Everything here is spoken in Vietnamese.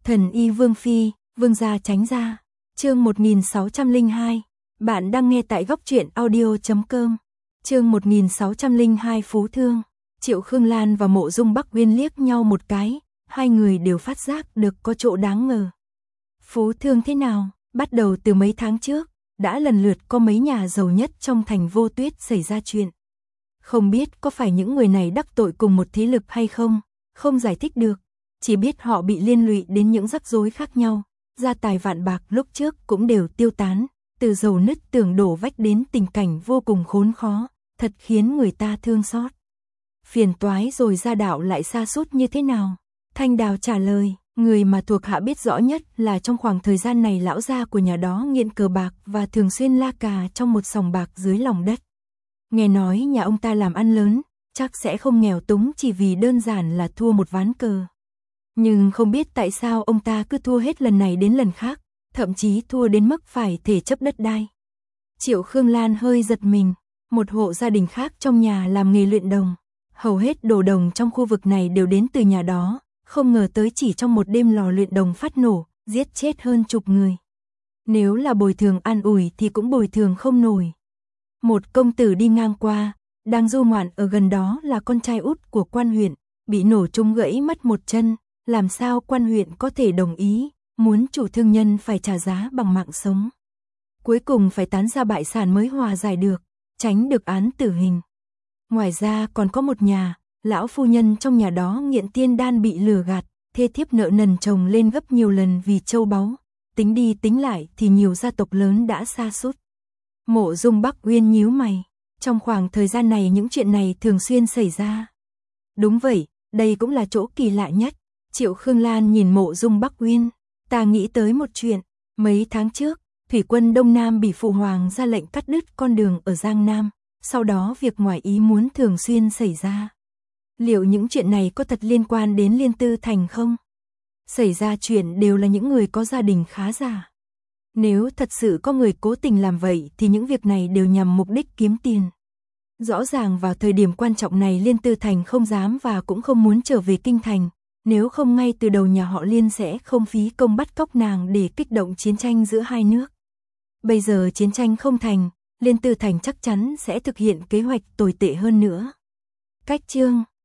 Thần y Vương Phi, Vương gia tránh ra. Chương 1602. Bạn đang nghe tại góc truyện audio.com. Chương 1602 Phú Thương. Triệu Khương Lan và Mộ Dung Bắc Uyên liếc nhau một cái, hai người đều phát giác được có chỗ đáng ngờ. Phú Thương thế nào? Bắt đầu từ mấy tháng trước, đã lần lượt có mấy nhà giàu nhất trong thành Vô Tuyết xảy ra chuyện. Không biết có phải những người này đắc tội cùng một thế lực hay không, không giải thích được, chỉ biết họ bị liên lụy đến những rắc rối khác nhau, gia tài vạn bạc lúc trước cũng đều tiêu tán, từ dầu nứt tường đổ vách đến tình cảnh vô cùng khốn khó, thật khiến người ta thương xót. Phiền toái rồi gia đạo lại sa sút như thế nào? Thanh Đào trả lời, người mà thuộc hạ biết rõ nhất là trong khoảng thời gian này lão gia của nhà đó nghiện cờ bạc và thường xuyên la cà trong một sòng bạc dưới lòng đất. Nghe nói nhà ông ta làm ăn lớn, chắc sẽ không nghèo túng chỉ vì đơn giản là thua một ván cờ. Nhưng không biết tại sao ông ta cứ thua hết lần này đến lần khác, thậm chí thua đến mức phải thể chấp đất đai. Triệu Khương Lan hơi giật mình, một hộ gia đình khác trong nhà làm nghề luyện đồng. Hầu hết đồ đồng trong khu vực này đều đến từ nhà đó, không ngờ tới chỉ trong một đêm lò luyện đồng phát nổ, giết chết hơn chục người. Nếu là bồi thường an ủi thì cũng bồi thường không nổi. Một công tử đi ngang qua, đang du ngoạn ở gần đó là con trai út của quan huyện, bị nổ trúng gãy mất một chân, làm sao quan huyện có thể đồng ý, muốn chủ thương nhân phải trả giá bằng mạng sống. Cuối cùng phải tán ra bại sản mới hòa giải được, tránh được án tử hình. Ngoài ra còn có một nhà, lão phu nhân trong nhà đó nghiện tiên đan bị lừa gạt, thê thiếp nợ nần chồng lên gấp nhiều lần vì châu báu, tính đi tính lại thì nhiều gia tộc lớn đã sa sút. Mộ Dung Bắc Uyên nhíu mày, trong khoảng thời gian này những chuyện này thường xuyên xảy ra. Đúng vậy, đây cũng là chỗ kỳ lạ nhất. Triệu Khương Lan nhìn Mộ Dung Bắc Uyên, ta nghĩ tới một chuyện, mấy tháng trước, thủy quân Đông Nam bị phụ hoàng ra lệnh cắt đứt con đường ở Giang Nam, sau đó việc ngoài ý muốn thường xuyên xảy ra. Liệu những chuyện này có thật liên quan đến Liên Tư Thành không? Xảy ra chuyện đều là những người có gia đình khá giả. Nếu thật sự có người cố tình làm vậy thì những việc này đều nhằm mục đích kiếm tiền. Rõ ràng vào thời điểm quan trọng này Liên Tư Thành không dám và cũng không muốn trở về kinh thành, nếu không ngay từ đầu nhà họ Liên sẽ không phí công bắt cóc nàng để kích động chiến tranh giữa hai nước. Bây giờ chiến tranh không thành, Liên Tư Thành chắc chắn sẽ thực hiện kế hoạch tồi tệ hơn nữa. Cách chương